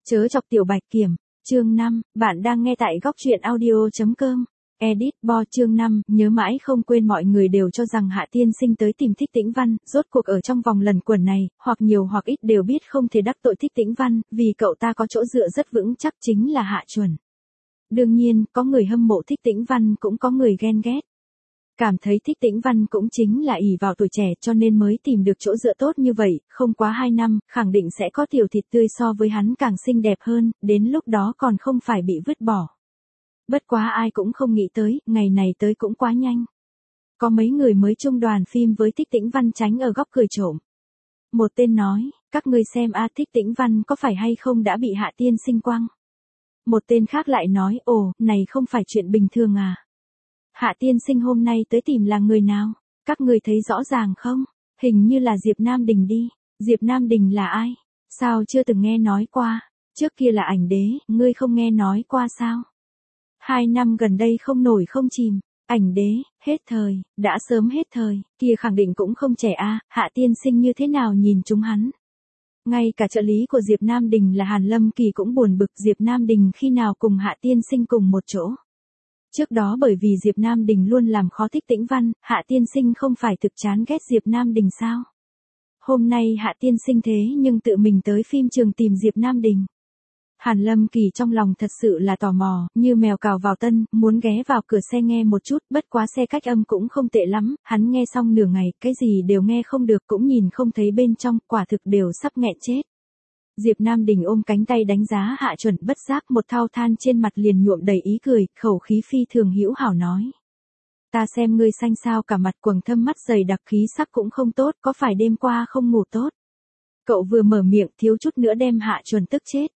Chớ chọc tiểu bạch kiểm, chương 5, bạn đang nghe tại góc truyện audio.com. Edit Bo chương 5, nhớ mãi không quên mọi người đều cho rằng Hạ Tiên Sinh tới tìm Thích Tĩnh Văn, rốt cuộc ở trong vòng lần quẩn này, hoặc nhiều hoặc ít đều biết không thể đắc tội Thích Tĩnh Văn, vì cậu ta có chỗ dựa rất vững chắc chính là Hạ Chuẩn. Đương nhiên, có người hâm mộ Thích Tĩnh Văn cũng có người ghen ghét. Cảm thấy Thích Tĩnh Văn cũng chính là ỷ vào tuổi trẻ cho nên mới tìm được chỗ dựa tốt như vậy, không quá 2 năm, khẳng định sẽ có tiểu thịt tươi so với hắn càng xinh đẹp hơn, đến lúc đó còn không phải bị vứt bỏ. Bất quá ai cũng không nghĩ tới, ngày này tới cũng quá nhanh. Có mấy người mới chung đoàn phim với Thích Tĩnh Văn tránh ở góc cười trộm. Một tên nói, các ngươi xem Thích Tĩnh Văn có phải hay không đã bị Hạ Tiên Sinh quăng. Một tên khác lại nói, ồ, này không phải chuyện bình thường à. Hạ Tiên Sinh hôm nay tới tìm là người nào? Các người thấy rõ ràng không? Hình như là Diệp Nam Đình đi. Diệp Nam Đình là ai? Sao chưa từng nghe nói qua? Trước kia là Ảnh Đế, ngươi không nghe nói qua sao? 2 năm gần đây không nổi không chìm. Ảnh Đế, hết thời, đã sớm hết thời, kia khẳng định cũng không trẻ a. Hạ Tiên Sinh như thế nào nhìn chúng hắn? Ngay cả trợ lý của Diệp Nam Đình là Hàn Lâm Kỳ cũng buồn bực Diệp Nam Đình khi nào cùng Hạ Tiên Sinh cùng một chỗ. Trước đó bởi vì Diệp Nam Đình luôn làm khó Thích Tĩnh Văn, Hạ Tiên Sinh không phải thực chán ghét Diệp Nam Đình sao? Hôm nay Hạ Tiên Sinh thế nhưng tự mình tới phim trường tìm Diệp Nam Đình. Hàn Lâm Kỳ trong lòng thật sự là tò mò, như mèo cào vào tân, muốn ghé vào cửa xe nghe một chút, bất quá xe cách âm cũng không tệ lắm, hắn nghe xong nửa ngày, cái gì đều nghe không được cũng nhìn không thấy bên trong, quả thực đều sắp nghẹn chết. Diệp Nam Đình ôm cánh tay đánh giá Hạ Chuẩn, bất giác một thao than trên mặt liền nhuộm đầy ý cười, khẩu khí phi thường hữu hảo nói. Ta xem ngươi xanh sao cả mặt, quầng thâm mắt dày đặc, khí sắc cũng không tốt, có phải đêm qua không ngủ tốt? Cậu vừa mở miệng thiếu chút nữa đem Hạ Chuẩn tức chết.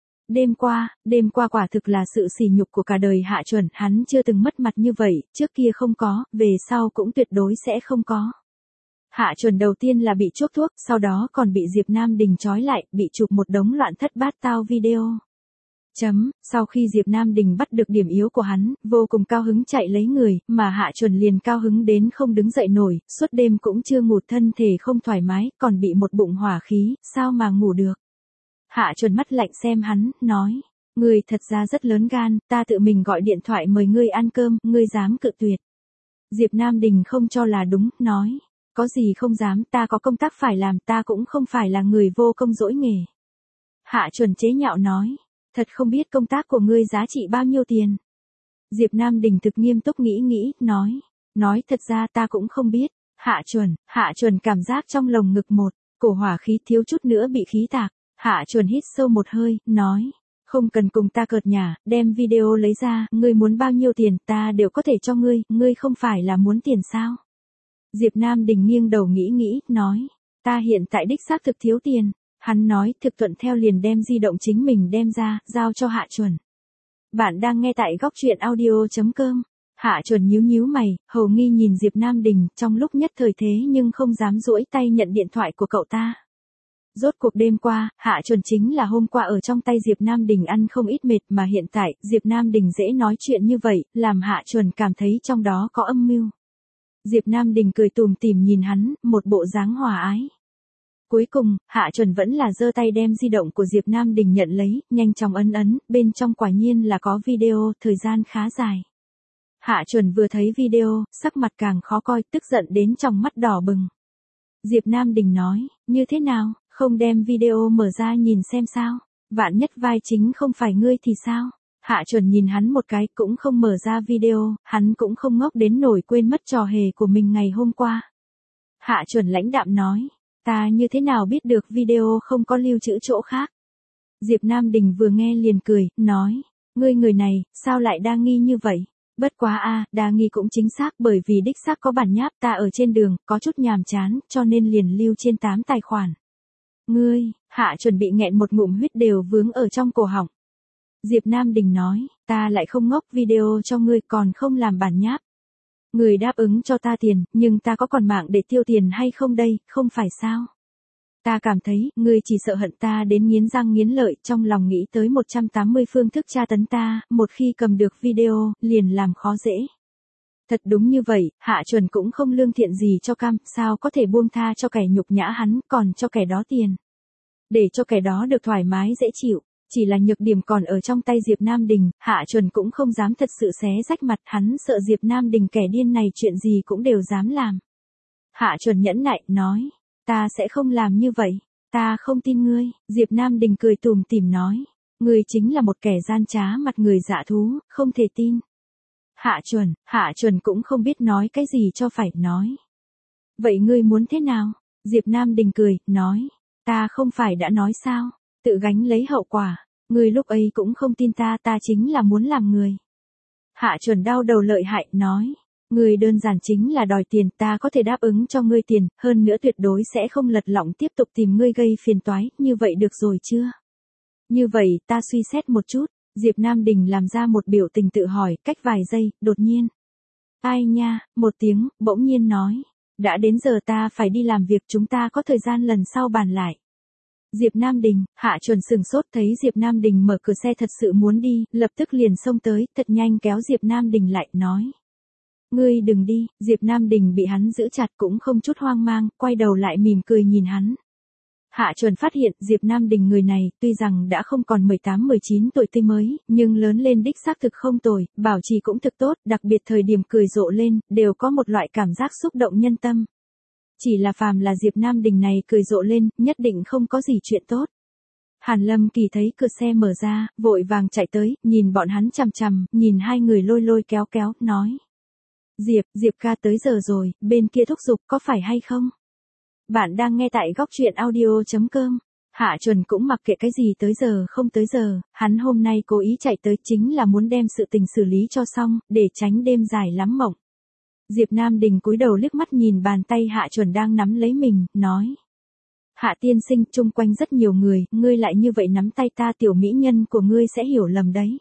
Đêm qua quả thực là sự sỉ nhục của cả đời Hạ Chuẩn, hắn chưa từng mất mặt như vậy, trước kia không có, về sau cũng tuyệt đối sẽ không có. Hạ Chuẩn đầu tiên là bị chuốc thuốc, sau đó còn bị Diệp Nam Đình trói lại, bị chụp một đống loạn thất bát tao video. Sau khi Diệp Nam Đình bắt được điểm yếu của hắn, vô cùng cao hứng chạy lấy người, mà Hạ Chuẩn liền cao hứng đến không đứng dậy nổi, suốt đêm cũng chưa ngủ, thân thể không thoải mái, còn bị một bụng hỏa khí, sao mà ngủ được. Hạ Chuẩn mắt lạnh xem hắn, nói, ngươi thật ra rất lớn gan, ta tự mình gọi điện thoại mời ngươi ăn cơm, ngươi dám cự tuyệt. Diệp Nam Đình không cho là đúng, nói. Có gì không dám, ta có công tác phải làm, ta cũng không phải là người vô công dỗi nghề. Hạ Chuẩn chế nhạo nói, thật không biết công tác của ngươi giá trị bao nhiêu tiền. Diệp Nam Đình thực nghiêm túc nghĩ, nói thật ra ta cũng không biết. Hạ Chuẩn cảm giác trong lồng ngực một, cổ hỏa khí thiếu chút nữa bị khí tạc. Hạ Chuẩn hít sâu một hơi, nói, không cần cùng ta cợt nhả, đem video lấy ra, ngươi muốn bao nhiêu tiền, ta đều có thể cho ngươi không phải là muốn tiền sao? Diệp Nam Đình nghiêng đầu nghĩ, nói, ta hiện tại đích xác thực thiếu tiền. Hắn nói, thực thuận theo liền đem di động chính mình đem ra, giao cho Hạ Chuẩn. Bạn đang nghe tại góc truyện audio.com. Hạ Chuẩn nhíu mày, hầu nghi nhìn Diệp Nam Đình, trong lúc nhất thời thế nhưng không dám duỗi tay nhận điện thoại của cậu ta. Rốt cuộc đêm qua, Hạ Chuẩn chính là hôm qua ở trong tay Diệp Nam Đình ăn không ít mệt, mà hiện tại, Diệp Nam Đình dễ nói chuyện như vậy, làm Hạ Chuẩn cảm thấy trong đó có âm mưu. Diệp Nam Đình cười tủm tỉm nhìn hắn, một bộ dáng hòa ái. Cuối cùng, Hạ Chuẩn vẫn là giơ tay đem di động của Diệp Nam Đình nhận lấy, nhanh chóng ấn, bên trong quả nhiên là có video, thời gian khá dài. Hạ Chuẩn vừa thấy video, sắc mặt càng khó coi, tức giận đến trong mắt đỏ bừng. Diệp Nam Đình nói, như thế nào, không đem video mở ra nhìn xem sao, vạn nhất vai chính không phải ngươi thì sao? Hạ Chuẩn nhìn hắn một cái, cũng không mở ra video, hắn cũng không ngốc đến nổi quên mất trò hề của mình ngày hôm qua. Hạ Chuẩn lãnh đạm nói, ta như thế nào biết được video không có lưu trữ chỗ khác? Diệp Nam Đình vừa nghe liền cười, nói, ngươi người này, sao lại đa nghi như vậy? Bất quá đa nghi cũng chính xác, bởi vì đích xác có bản nháp, ta ở trên đường, có chút nhàm chán, cho nên liền lưu trên 8 tài khoản. Ngươi, Hạ Chuẩn bị nghẹn một ngụm huyết đều vướng ở trong cổ họng. Diệp Nam Đình nói, ta lại không ngốc, video cho ngươi còn không làm bản nháp. Ngươi đáp ứng cho ta tiền, nhưng ta có còn mạng để tiêu tiền hay không đây, không phải sao? Ta cảm thấy, ngươi chỉ sợ hận ta đến nghiến răng nghiến lợi, trong lòng nghĩ tới 180 phương thức tra tấn ta, một khi cầm được video, liền làm khó dễ. Thật đúng như vậy, Hạ Chuẩn cũng không lương thiện gì cho cam, sao có thể buông tha cho kẻ nhục nhã hắn, còn cho kẻ đó tiền. Để cho kẻ đó được thoải mái dễ chịu. Chỉ là nhược điểm còn ở trong tay Diệp Nam Đình, Hạ Chuẩn cũng không dám thật sự xé rách mặt, hắn sợ Diệp Nam Đình kẻ điên này chuyện gì cũng đều dám làm. Hạ Chuẩn nhẫn nại, nói, ta sẽ không làm như vậy, ta không tin ngươi. Diệp Nam Đình cười tủm tỉm nói, ngươi chính là một kẻ gian trá mặt người dạ thú, không thể tin. Hạ Chuẩn cũng không biết nói cái gì cho phải, nói. Vậy ngươi muốn thế nào? Diệp Nam Đình cười, nói, ta không phải đã nói sao, tự gánh lấy hậu quả, ngươi lúc ấy cũng không tin ta, ta chính là muốn làm người. Hạ Chuẩn đau đầu lợi hại, nói, ngươi đơn giản chính là đòi tiền, ta có thể đáp ứng cho ngươi tiền, hơn nữa tuyệt đối sẽ không lật lọng tiếp tục tìm ngươi gây phiền toái, như vậy được rồi chưa? Như vậy, ta suy xét một chút. Diệp Nam Đình làm ra một biểu tình tự hỏi, cách vài giây, đột nhiên. Ai nha, một tiếng, bỗng nhiên nói. Đã đến giờ ta phải đi làm việc, chúng ta có thời gian lần sau bàn lại. Diệp Nam Đình, Hạ Chuẩn sừng sốt thấy Diệp Nam Đình mở cửa xe thật sự muốn đi, lập tức liền xông tới, thật nhanh kéo Diệp Nam Đình lại, nói. Ngươi đừng đi, Diệp Nam Đình bị hắn giữ chặt cũng không chút hoang mang, quay đầu lại mỉm cười nhìn hắn. Hạ Chuẩn phát hiện Diệp Nam Đình người này tuy rằng đã không còn 18-19 tuổi tươi mới, nhưng lớn lên đích xác thực không tồi, bảo trì cũng thực tốt, đặc biệt thời điểm cười rộ lên, đều có một loại cảm giác xúc động nhân tâm. Chỉ là phàm là Diệp Nam Đình này cười rộ lên, nhất định không có gì chuyện tốt. Hàn Lâm Kỳ thấy cửa xe mở ra, vội vàng chạy tới, nhìn bọn hắn chằm chằm, nhìn hai người lôi lôi kéo kéo, nói. Diệp ca tới giờ rồi, bên kia thúc giục có phải hay không? Bạn đang nghe tại góc truyện audio.com. Hạ Chuẩn cũng mặc kệ cái gì tới giờ không tới giờ, hắn hôm nay cố ý chạy tới chính là muốn đem sự tình xử lý cho xong, để tránh đêm dài lắm mộng. Diệp Nam Đình cúi đầu liếc mắt nhìn bàn tay Hạ Chuẩn đang nắm lấy mình, nói. Hạ tiên sinh, chung quanh rất nhiều người, ngươi lại như vậy nắm tay ta, tiểu mỹ nhân của ngươi sẽ hiểu lầm đấy.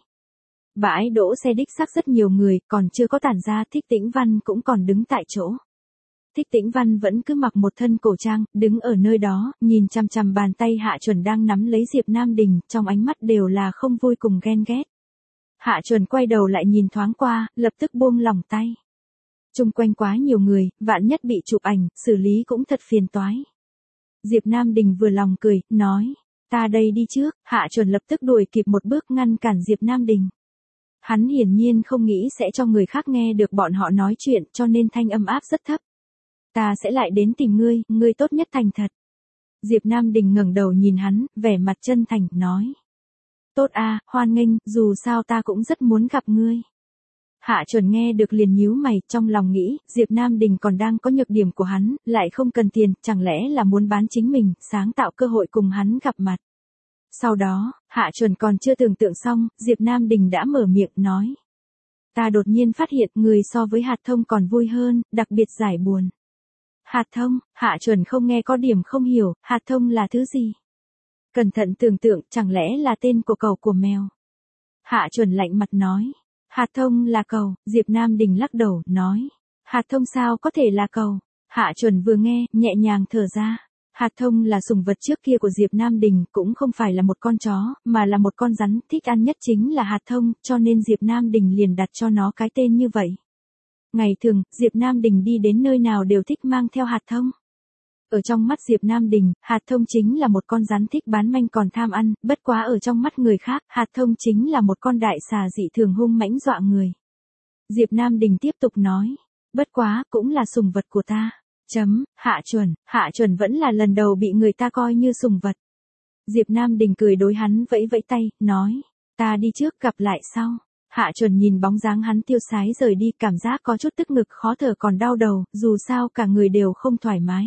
Bãi đỗ xe đích xác rất nhiều người, còn chưa có tản ra, Thích Tĩnh Văn cũng còn đứng tại chỗ. Thích Tĩnh Văn vẫn cứ mặc một thân cổ trang, đứng ở nơi đó, nhìn chằm chằm bàn tay Hạ Chuẩn đang nắm lấy Diệp Nam Đình, trong ánh mắt đều là không vui cùng ghen ghét. Hạ Chuẩn quay đầu lại nhìn thoáng qua, lập tức buông lỏng tay. Chung quanh quá nhiều người, vạn nhất bị chụp ảnh, xử lý cũng thật phiền toái. Diệp Nam Đình vừa lòng cười, nói, ta đây đi trước. Hạ Chuẩn lập tức đuổi kịp một bước ngăn cản Diệp Nam Đình. Hắn hiển nhiên không nghĩ sẽ cho người khác nghe được bọn họ nói chuyện, cho nên thanh âm áp rất thấp. Ta sẽ lại đến tìm ngươi, ngươi tốt nhất thành thật. Diệp Nam Đình ngẩng đầu nhìn hắn, vẻ mặt chân thành, nói. Tốt a, hoan nghênh, dù sao ta cũng rất muốn gặp ngươi. Hạ Chuẩn nghe được liền nhíu mày, trong lòng nghĩ, Diệp Nam Đình còn đang có nhược điểm của hắn, lại không cần tiền, chẳng lẽ là muốn bán chính mình, sáng tạo cơ hội cùng hắn gặp mặt. Sau đó, Hạ Chuẩn còn chưa tưởng tượng xong, Diệp Nam Đình đã mở miệng, nói. Ta đột nhiên phát hiện người so với hạt thông còn vui hơn, đặc biệt giải buồn. Hạt thông, Hạ Chuẩn không nghe có điểm không hiểu, hạt thông là thứ gì? Cẩn thận tưởng tượng, chẳng lẽ là tên của cậu của mèo? Hạ Chuẩn lạnh mặt nói. Hạt thông là cậu, Diệp Nam Đình lắc đầu, nói. Hạt thông sao có thể là cậu? Hạ Chuẩn vừa nghe, nhẹ nhàng thở ra. Hạt thông là sủng vật trước kia của Diệp Nam Đình, cũng không phải là một con chó, mà là một con rắn, thích ăn nhất chính là hạt thông, cho nên Diệp Nam Đình liền đặt cho nó cái tên như vậy. Ngày thường, Diệp Nam Đình đi đến nơi nào đều thích mang theo hạt thông. Ở trong mắt Diệp Nam Đình, hạt thông chính là một con rắn thích bán manh còn tham ăn, bất quá ở trong mắt người khác, hạt thông chính là một con đại xà dị thường hung mãnh dọa người. Diệp Nam Đình tiếp tục nói, bất quá, cũng là sủng vật của ta. Hạ Chuẩn vẫn là lần đầu bị người ta coi như sủng vật. Diệp Nam Đình cười đối hắn vẫy vẫy tay, nói, ta đi trước, gặp lại sau. Hạ Chuẩn nhìn bóng dáng hắn tiêu sái rời đi, cảm giác có chút tức ngực, khó thở còn đau đầu, dù sao cả người đều không thoải mái.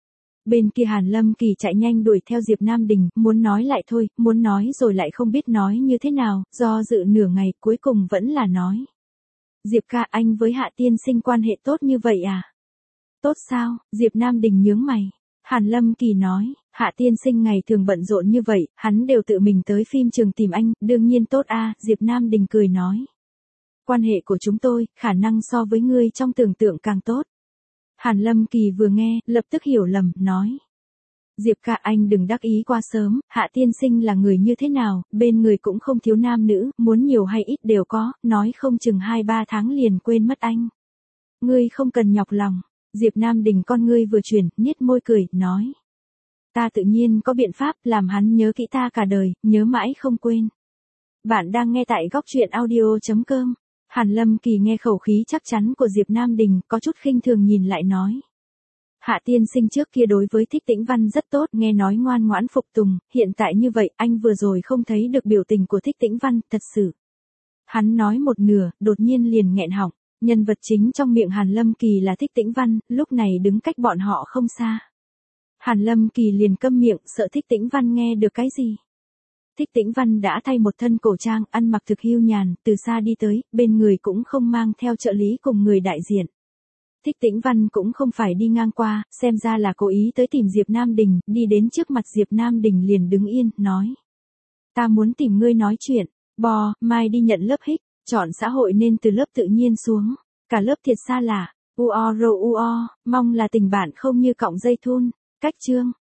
Bên kia Hàn Lâm Kỳ chạy nhanh đuổi theo Diệp Nam Đình, muốn nói lại thôi, muốn nói rồi lại không biết nói như thế nào, do dự nửa ngày cuối cùng vẫn là nói. Diệp ca, anh với Hạ tiên sinh quan hệ tốt như vậy à? Tốt sao? Diệp Nam Đình nhướng mày. Hàn Lâm Kỳ nói, Hạ tiên sinh ngày thường bận rộn như vậy, hắn đều tự mình tới phim trường tìm anh, đương nhiên tốt a. Diệp Nam Đình cười nói. Quan hệ của chúng tôi, khả năng so với ngươi trong tưởng tượng càng tốt. Hàn Lâm Kỳ vừa nghe, lập tức hiểu lầm, nói. Diệp ca, anh đừng đắc ý quá sớm, Hạ tiên sinh là người như thế nào, bên người cũng không thiếu nam nữ, muốn nhiều hay ít đều có, nói không chừng 2-3 tháng liền quên mất anh. Ngươi không cần nhọc lòng. Diệp Nam Đình con ngươi vừa chuyển, nhếch môi cười, nói. Ta tự nhiên có biện pháp làm hắn nhớ kỹ ta cả đời, nhớ mãi không quên. Bạn đang nghe tại góc truyện audio.com. Hàn Lâm Kỳ nghe khẩu khí chắc chắn của Diệp Nam Đình, có chút khinh thường nhìn lại nói. Hạ tiên sinh trước kia đối với Thích Tĩnh Văn rất tốt, nghe nói ngoan ngoãn phục tùng, hiện tại như vậy, anh vừa rồi không thấy được biểu tình của Thích Tĩnh Văn, thật sự. Hắn nói một nửa, đột nhiên liền nghẹn họng, nhân vật chính trong miệng Hàn Lâm Kỳ là Thích Tĩnh Văn, lúc này đứng cách bọn họ không xa. Hàn Lâm Kỳ liền câm miệng, sợ Thích Tĩnh Văn nghe được cái gì. Thích Tĩnh Văn đã thay một thân cổ trang, ăn mặc thực hưu nhàn, từ xa đi tới, bên người cũng không mang theo trợ lý cùng người đại diện. Thích Tĩnh Văn cũng không phải đi ngang qua, xem ra là cố ý tới tìm Diệp Nam Đình, đi đến trước mặt Diệp Nam Đình liền đứng yên, nói. Ta muốn tìm ngươi nói chuyện, mai đi nhận lớp hích, chọn xã hội nên từ lớp tự nhiên xuống, cả lớp thiệt xa lạ, mong là tình bạn không như cọng dây thun, cách chương.